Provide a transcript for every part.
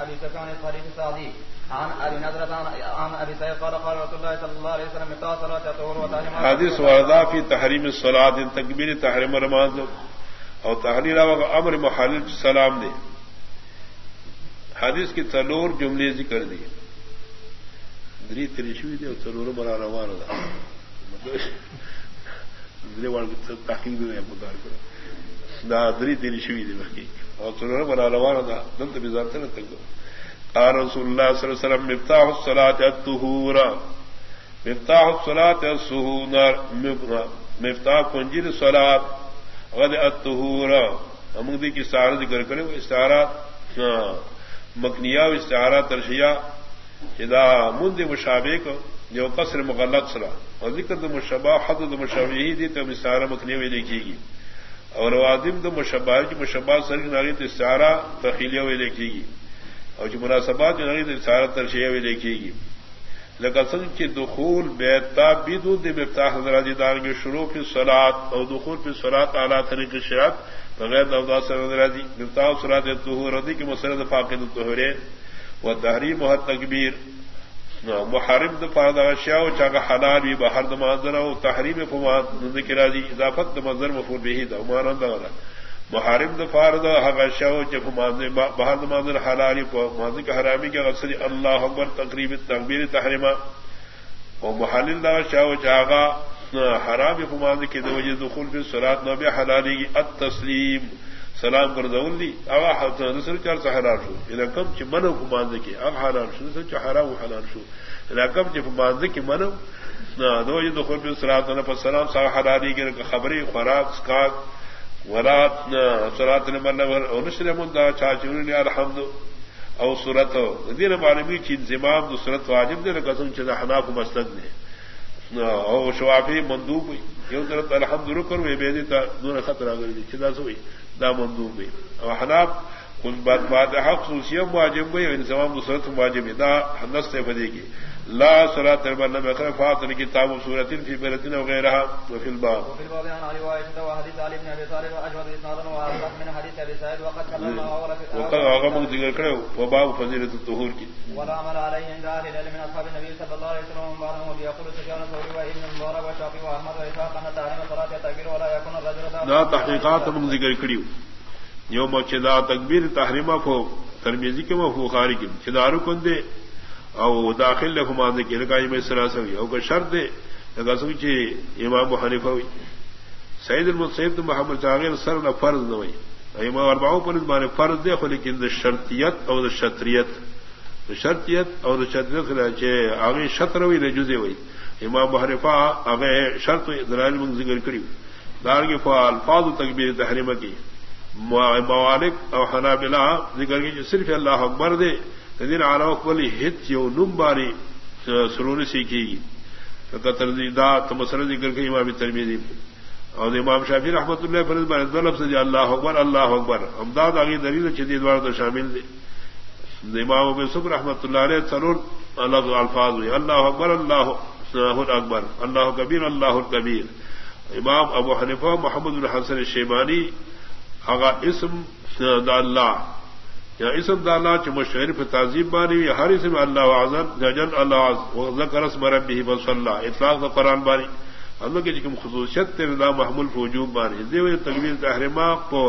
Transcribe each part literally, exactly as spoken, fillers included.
ابي سفيان الخليل السعدي عن ابي نضرة عن ابي سعيد قال قال رسول الله صلى الله عليه وسلم مفتاح صلاة الظهر وتحريم حدیث وردہ فی تحریم الصلاۃ تکبیر تحریم نماز اور تحریر امر محلل سلام دے. حدیث کی تلور جملے ذکر دی دری تریشوی دے اور تلور مرا روان دا دری وال تحقیق دے مدار کرو دا دری تریشوی دے باقی اور تلور مرا روان دا دنت بزارت نہ تک قال رسول اللہ صلی اللہ علیہ وسلم مفتاح الصلاۃ الطہور مفتاح الصلاۃ السہور مفتاح کنجی الصلاۃ غد الطہور ہم دی کی استعارہ ذکر کرے وہ استعارات مکنیہ و استعارہ ترشیہ اذا مند مشابہ کو جو قصر مغلق سرا اور ذکر د مشبہ حد د مشابہی دی تو استعارہ مکنیہ میں لکھی گی اور وادم د مشبہ کی مشبہ سر کی ناری تو استعارہ تخیلیہ میں لکھی گی اور جو مناسبات جو ناری تو استعارہ ترشیہ میں لکھی گی. لقسم کی دخول بیتا بدون مفتاح حضرات دار کے شروع فی الصلاۃ اور دخول فی الصلاۃ اعلی طریق شرط بغیر نودا سے راضی مفتاح الصلاۃ الطہور رضی کی مسند فاقد الطہور و تحریم و تکبیر محرم دفاع اشیاء و چاغ حلال بھی بہر دمازر و تحریم فما ذکر راضی اضافت منظر مفعول به دا مانند والا محرم دفاع دا حق اشیاء و چف بہر دمازر حلال و ماضی کا حرامی کے غسل اللہ اکبر تقریب تکبیر تحریمہ و محلل دا اشیاء و چاغا حرام فماضی کے وجہ دخول فی الصلاۃ نبی حلالی کی التسلیم سلام کر ذولی اغا نصر چار سے حلال شو اذا کم چ منو فماضی کے اغا حلال شو نصر چ حرام حلال شو اذا کم چ فماضی کے منو دو وجہ دخول فی الصلاۃ نبی سلام سا حلالی کی خبری خوراک اسکاک ولات صلاۃ نمبر اور نشر من دا چاچونی الحمد او سورت دین معلومی چ انضمام دو سورت واجب دے قسم چ حناف مسلک نے او شوافی مندوب ہوئی یہ طرف الحمد رکر میں بے دیتا دون خطرہ کر دی چدا سوئی دا مندوب ہوئی اور حناب کچھ بات بات حق خصوصیت واجب ہوئی اور انضمام دوسرت واجب دا حنس سے فدے گی لا صلاۃ البنا بخیر فاطر کتاب سورۃ فی بلدن وغیرہ وفي الباب وفي الباب عن علي وعائشة وحديث علي بن ابي طالب واجود اسنادا واصح من حديث ابي سعيد وقد كلمنا وقد اغم ذکر کرے وباب فضیلۃ الطہور کی ولا عمل عليه عند اهل العلم من اصحاب النبي صلى الله عليه وسلم وبعضهم يقول سفيان الثوري وابن المبارك وشافعي واحمد واسحاق ان تحريم صلاة التكبير ولا يكون الرجل لا تحقیقات من ذکر کریو یوم چدا تکبیر تحریمہ کو ترمذی کے وہ بخاری کے چدارو کندے او داخل لهما ذکر کا میں سلاسوی او کا شرط ہے لگا سوچے امام حنیفہ سید المصیب محمد چاغیر سر نہ فرض نہ ہوئی امام اربعوں پر اس معنی فرض دے لیکن شرطیت اور شرطیت شرطیت اور شرطیت کہ اگے شطر ہوئی نے جزے ہوئی امام حنیفہ اگے شرط دلائل من ذکر کری دار کے فعال الفاظ تکبیر تحریمہ کی موالک اور حنابلہ ذکر کی صرف اللہ اکبر دے دین علاوہ کوئی ہت یو نمباری سرور سیکھی گی ترجیدہ تو مسئلہ ذکر کے امام ترمذی اور امام شافعی رحمۃ اللہ فرض بار لفظ اللہ اکبر اللہ اکبر امداد آگے دلیل شدید وار تو شامل دے امام ابو یوسف رحمۃ اللہ علیہ سرور لفظ الفاظ ہوئے اللہ اکبر اللہ اکبر اللہ کبیر اللہ کبیر. امام ابو حنیفہ محمد بن حسن الشیبانی آغا اسم دا اللہ یا اسم دا اللہ چ مشہور پہ تعظیم بانی یا ہر اسم اللہ اعظم جل اللہ ذکر اسم ربہ وصلی اطلاق دا قرآن بانی اللہ کی جکم خصوصیت تے دا محمول وجوب بانی دیو تکبیر تحریمہ کو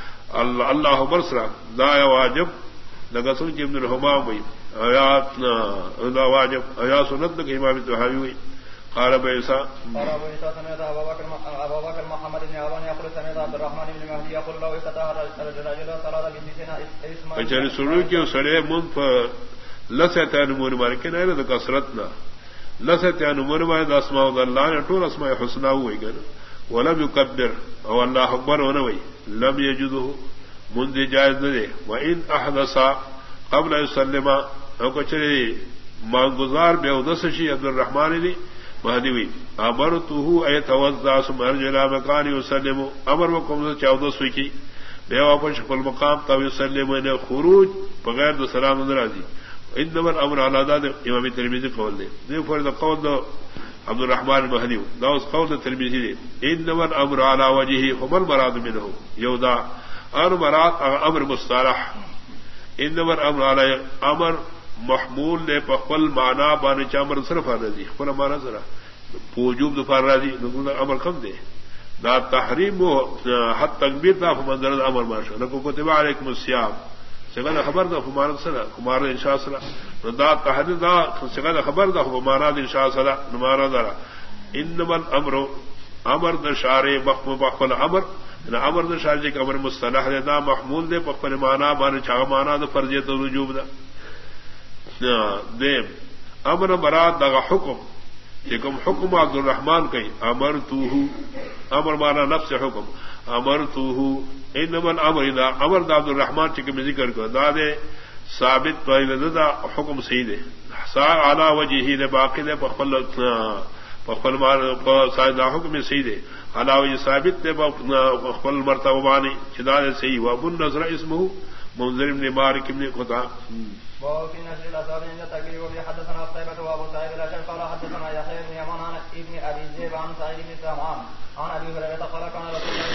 اللہ برسرا دا واجب لگا سن ابن الحمام ہوئی آیات دا واجب آیات سنت کہ امام طحاوی ہوئی قال ابو عيسى قال ابو عيسى سمعت ابا بكر ابا بكر محمد بن عوان يقول سمعت عبد الرحمن بن مهدي يقول لو استطاع الرجل صلاه بنتنا اسماء اجل سرور کے سڑے من پر لسیتان نمون مارکے نہ ہے کثرتنا لسیتان نمون ما اسماء الله نے طول اسماء الحسنى ہوئی گن ولم يكبر او الله اکبر ہونا وئی لم يجده من جائز نہ وان احدث قبل يسلم او کچری مانگزار بے ودس شی عبد الرحمن نے مہدی ہوئی امر تو اے توضا سمر جلا مکان یسلم امر وکم چودہ سو کی بے واپس کل مقام تو یسلم نے خروج بغیر دو سلام ناراضی انما الامر على ذات امام ترمذی قول دے یہ فرض قول دو عبد الرحمن مہدی دا اس قول ترمذی دے انما الامر على وجهه هم المراد منه یودا اور مراد امر مصطلح ان نمبر امر علیہ امر محمول نے پخل مانا بانے چامر صرف آ رہی خلا مانا ذرا وجوب دفار راضی امر کم دے نہ تحریم و حد تکبیر تھا منظر امر ماشا نہ کو کتبہ علیکم الصیام سگن خبر دا فمان سلا کمار انشاء سلا دا تحریر دا سگن خبر دا فمانا انشاء سلا نمارا دارا انما الامر امر دا شارے بخم بخل امر نہ امر دا شارے کا امر مصطلح دے دا محمول دے بخل مانا بانے چاہ مانا دا فرضیت و وجوب دا دیم امر مراد دا حکم لیکن حکم عبد الرحمان کہیں امر تو امر مانا نفس حکم امر تو انما الامر اذا امر دا عبد الرحمان چکے میں ذکر کر دا دے ثابت دا حکم صحیح دے سا علی وجہی دے باقی دے پخل پخل دا حکم صحیح دے علی وجہ ثابت دے پخل مرتبہ بانی چدا دے صحیح وابو النظر اسمہ منذر بن مالک بن قطع وهو في نشر الأصحاب عند التكبير وبه حدثنا قتيبة وأبو سعيد الأشعري قال حدثنا يحيى بن يمان عن ابن أبي ذئب عن سعيد بن سمعان عن أبي هريرة قال كان رسول الله